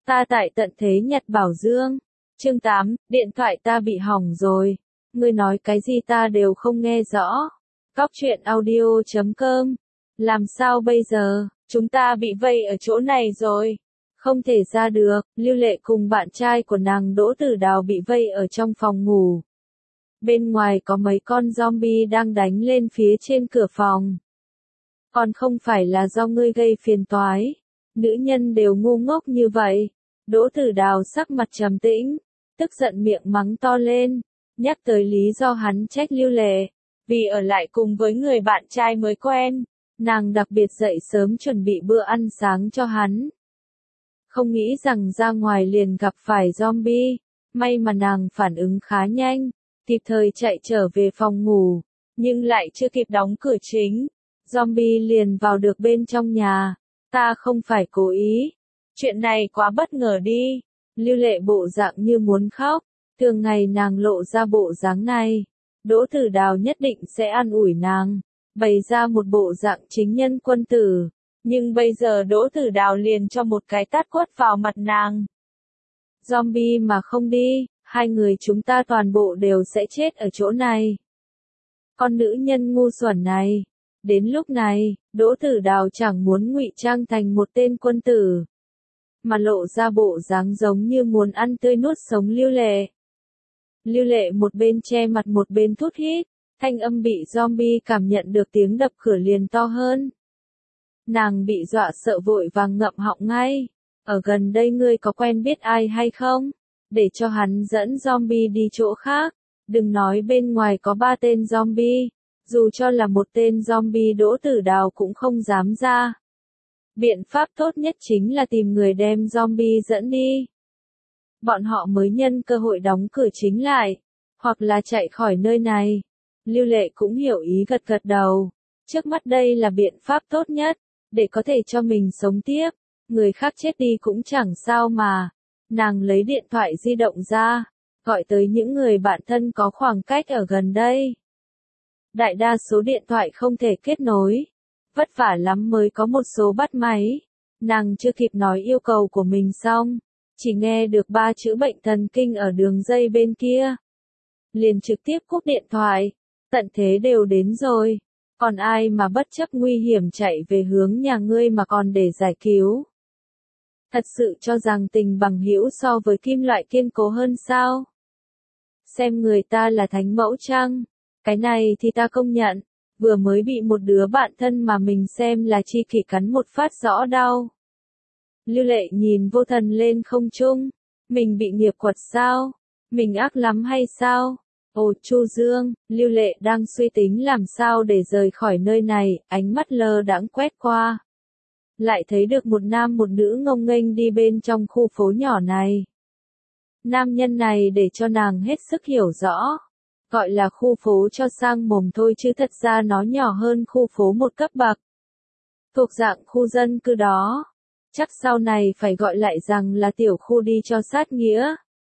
Ta tại tận thế Nhật Bảo Dương. Chương 8, điện thoại ta bị hỏng rồi. Ngươi nói cái gì ta đều không nghe rõ. Góc truyện audio.com. Làm sao bây giờ, chúng ta bị vây ở chỗ này rồi. Không thể ra được, Lưu Lệ cùng bạn trai của nàng Đỗ Tử Đào bị vây ở trong phòng ngủ. Bên ngoài có mấy con zombie đang đánh lên phía trên cửa phòng. Còn không phải là do ngươi gây phiền toái. Nữ nhân đều ngu ngốc như vậy. Đỗ Tử Đào sắc mặt trầm tĩnh, tức giận miệng mắng to lên, nhắc tới lý do hắn trách Lưu Lệ, vì ở lại cùng với người bạn trai mới quen, nàng đặc biệt dậy sớm chuẩn bị bữa ăn sáng cho hắn. Không nghĩ rằng ra ngoài liền gặp phải zombie, may mà nàng phản ứng khá nhanh, kịp thời chạy trở về phòng ngủ, nhưng lại chưa kịp đóng cửa chính, zombie liền vào được bên trong nhà. Ta không phải cố ý. Chuyện này quá bất ngờ đi. Lưu Lệ bộ dạng như muốn khóc. Thường ngày nàng lộ ra bộ dáng này. Đỗ Tử Đào nhất định sẽ an ủi nàng. Bày ra một bộ dạng chính nhân quân tử. Nhưng bây giờ Đỗ Tử Đào liền cho một cái tát quất vào mặt nàng. Zombie mà không đi, hai người chúng ta toàn bộ đều sẽ chết ở chỗ này. Con nữ nhân ngu xuẩn này. Đến lúc này, Đỗ Tử Đào chẳng muốn ngụy trang thành một tên quân tử, mà lộ ra bộ dáng giống như muốn ăn tươi nuốt sống Lưu Lệ. Lưu Lệ một bên che mặt một bên thút thít, thanh âm bị zombie cảm nhận được tiếng đập cửa liền to hơn. Nàng bị dọa sợ vội vàng ngậm họng ngay. Ở gần đây ngươi có quen biết ai hay không? Để cho hắn dẫn zombie đi chỗ khác. Đừng nói bên ngoài có 3 tên zombie. Dù cho là một tên zombie Đỗ Tử Đào cũng không dám ra. Biện pháp tốt nhất chính là tìm người đem zombie dẫn đi. Bọn họ mới nhân cơ hội đóng cửa chính lại, hoặc là chạy khỏi nơi này. Lưu Lệ cũng hiểu ý gật gật đầu. Trước mắt đây là biện pháp tốt nhất, để có thể cho mình sống tiếp. Người khác chết đi cũng chẳng sao mà. Nàng lấy điện thoại di động ra, gọi tới những người bạn thân có khoảng cách ở gần đây. Đại đa số điện thoại không thể kết nối. Vất vả lắm mới có một số bắt máy. Nàng chưa kịp nói yêu cầu của mình xong. Chỉ nghe được 3 chữ bệnh thần kinh ở đường dây bên kia. Liền trực tiếp cúp điện thoại. Tận thế đều đến rồi. Còn ai mà bất chấp nguy hiểm chạy về hướng nhà ngươi mà còn để giải cứu. Thật sự cho rằng tình bằng hữu so với kim loại kiên cố hơn sao? Xem người ta là thánh mẫu chăng? Cái này thì ta công nhận, vừa mới bị một đứa bạn thân mà mình xem là chi kỷ cắn một phát rõ đau. Lưu Lệ nhìn vô thần lên không trung, mình bị nghiệp quật sao? Mình ác lắm hay sao? Ồ Chu Dương, Lưu Lệ đang suy tính làm sao để rời khỏi nơi này, ánh mắt lơ đãng quét qua. Lại thấy được một nam một nữ ngông nghênh đi bên trong khu phố nhỏ này. Nam nhân này để cho nàng hết sức hiểu rõ. Gọi là khu phố cho sang mồm thôi chứ thật ra nó nhỏ hơn khu phố một cấp bậc. Thuộc dạng khu dân cư đó. Chắc sau này phải gọi lại rằng là tiểu khu đi cho sát nghĩa.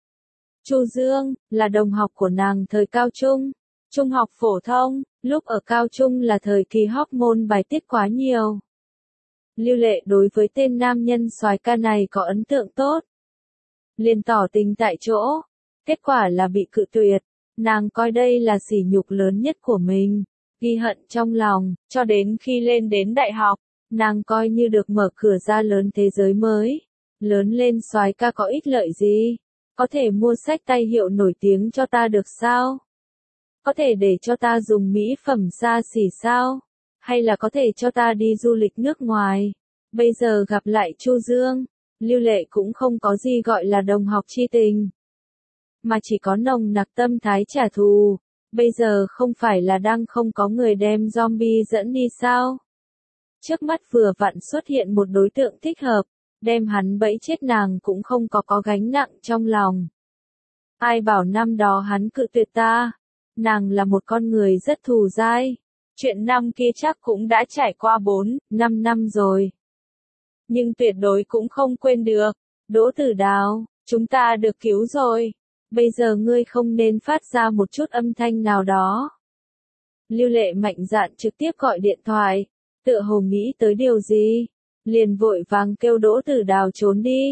Chu Dương, là đồng học của nàng thời cao trung. Trung học phổ thông, lúc ở cao trung là thời kỳ hormone bài tiết quá nhiều. Lưu Lệ đối với tên nam nhân soái ca này có ấn tượng tốt. Liền tỏ tình tại chỗ. Kết quả là bị cự tuyệt. Nàng coi đây là sỉ nhục lớn nhất của mình, ghi hận trong lòng, cho đến khi lên đến đại học, nàng coi như được mở cửa ra lớn thế giới mới. Lớn lên soái ca có ích lợi gì? Có thể mua sách tay hiệu nổi tiếng cho ta được sao? Có thể để cho ta dùng mỹ phẩm xa xỉ sao? Hay là có thể cho ta đi du lịch nước ngoài? Bây giờ gặp lại Chu Dương, Lưu Lệ cũng không có gì gọi là đồng học chi tình. Mà chỉ có nồng nặc tâm thái trả thù. Bây giờ không phải là đang không có người đem zombie dẫn đi sao? Trước mắt vừa vặn xuất hiện một đối tượng thích hợp, đem hắn bẫy chết nàng cũng không có gánh nặng trong lòng. Ai bảo năm đó hắn cự tuyệt ta? Nàng là một con người rất thù dai. Chuyện năm kia chắc cũng đã trải qua 4-5 năm rồi. Nhưng tuyệt đối cũng không quên được. Đỗ Tử Đào, chúng ta được cứu rồi. Bây giờ ngươi không nên phát ra một chút âm thanh nào đó. Lưu Lệ mạnh dạn trực tiếp gọi điện thoại, tựa hồ nghĩ tới điều gì, liền vội vàng kêu Đỗ Tử Đào trốn đi.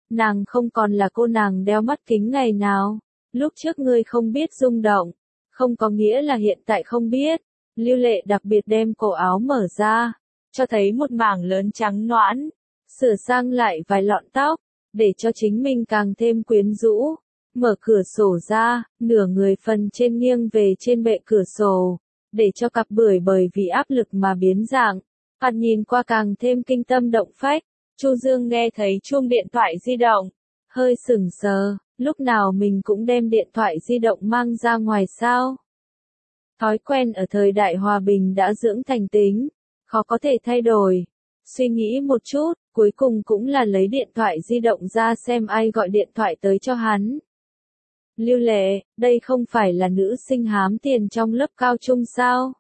Nàng không còn là cô nàng đeo mắt kính ngày nào. Lúc trước ngươi không biết rung động, không có nghĩa là hiện tại không biết. Lưu Lệ đặc biệt đem cổ áo mở ra, cho thấy một mảng lớn trắng nõn, sửa sang lại vài lọn tóc, để cho chính mình càng thêm quyến rũ. Mở cửa sổ ra, nửa người phần trên nghiêng về trên bệ cửa sổ, để cho cặp bưởi bởi vì áp lực mà biến dạng. Mặt nhìn qua càng thêm kinh tâm động phách. Chu Dương nghe thấy chuông điện thoại di động, hơi sững sờ, lúc nào mình cũng đem điện thoại di động mang ra ngoài sao? Thói quen ở thời đại hòa bình đã dưỡng thành tính, khó có thể thay đổi. Suy nghĩ một chút, cuối cùng cũng là lấy điện thoại di động ra xem ai gọi điện thoại tới cho hắn. Lưu Lệ, đây không phải là nữ sinh hám tiền trong lớp cao trung sao?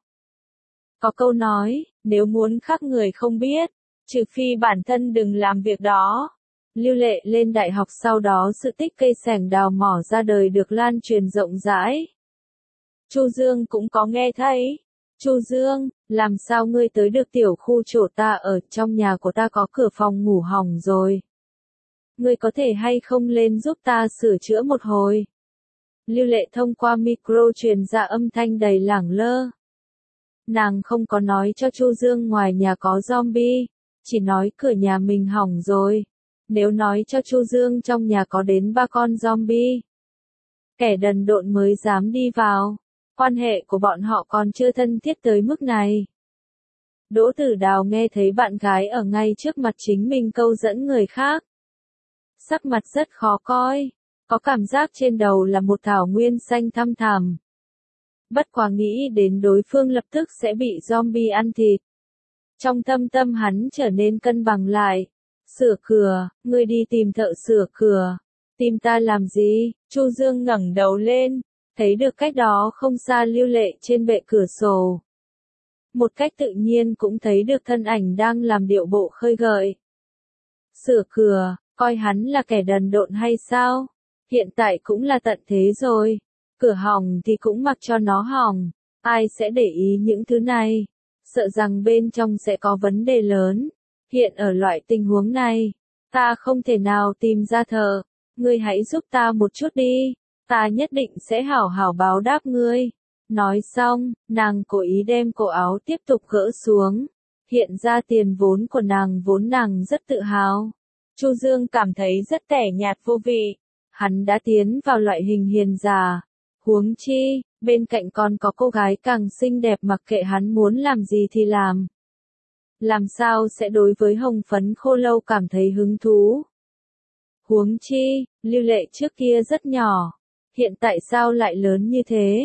Có câu nói, nếu muốn khác người không biết, trừ phi bản thân đừng làm việc đó. Lưu Lệ lên đại học sau đó sự tích cây sẻng đào mỏ ra đời được lan truyền rộng rãi. Chu Dương cũng có nghe thấy. Chu Dương, làm sao ngươi tới được tiểu khu chỗ ta ở, trong nhà của ta có cửa phòng ngủ hỏng rồi. Ngươi có thể hay không lên giúp ta sửa chữa một hồi? Lưu Lệ thông qua micro truyền ra âm thanh đầy lẳng lơ. Nàng không có nói cho Chu Dương ngoài nhà có zombie, chỉ nói cửa nhà mình hỏng rồi. Nếu nói cho Chu Dương trong nhà có đến 3 con zombie, kẻ đần độn mới dám đi vào. Quan hệ của bọn họ còn chưa thân thiết tới mức này. Đỗ Tử Đào nghe thấy bạn gái ở ngay trước mặt chính mình câu dẫn người khác. Sắc mặt rất khó coi, có cảm giác trên đầu là một thảo nguyên xanh thăm thẳm. Bất quá nghĩ đến đối phương lập tức sẽ bị zombie ăn thịt. Trong thâm tâm hắn trở nên cân bằng lại. Sửa cửa, ngươi đi tìm thợ sửa cửa. Tìm ta làm gì? Chu Dương ngẩng đầu lên, thấy được cách đó không xa Lưu Lệ trên bệ cửa sổ. Một cách tự nhiên cũng thấy được thân ảnh đang làm điệu bộ khơi gợi. Sửa cửa, coi hắn là kẻ đần độn hay sao? Hiện tại cũng là tận thế rồi. Cửa hỏng thì cũng mặc cho nó hỏng. Ai sẽ để ý những thứ này? Sợ rằng bên trong sẽ có vấn đề lớn. Hiện ở loại tình huống này, ta không thể nào tìm ra thợ. Ngươi hãy giúp ta một chút đi. Ta nhất định sẽ hảo hảo báo đáp ngươi. Nói xong, nàng cố ý đem cổ áo tiếp tục gỡ xuống. Hiện ra tiền vốn của nàng vốn nàng rất tự hào. Chu Dương cảm thấy rất tẻ nhạt vô vị. Hắn đã tiến vào loại hình hiền giả. Huống chi, bên cạnh còn có cô gái càng xinh đẹp mặc kệ hắn muốn làm gì thì làm. Làm sao sẽ đối với hồng phấn khô lâu cảm thấy hứng thú? Huống chi, Lưu Lệ trước kia rất nhỏ. Hiện tại sao lại lớn như thế?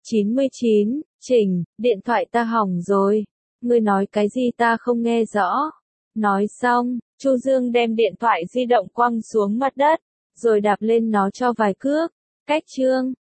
99, Trình, điện thoại ta hỏng rồi. Ngươi nói cái gì ta không nghe rõ. Nói xong, Chu Dương đem điện thoại di động quăng xuống mặt đất, rồi đạp lên nó cho vài cước. Cách chương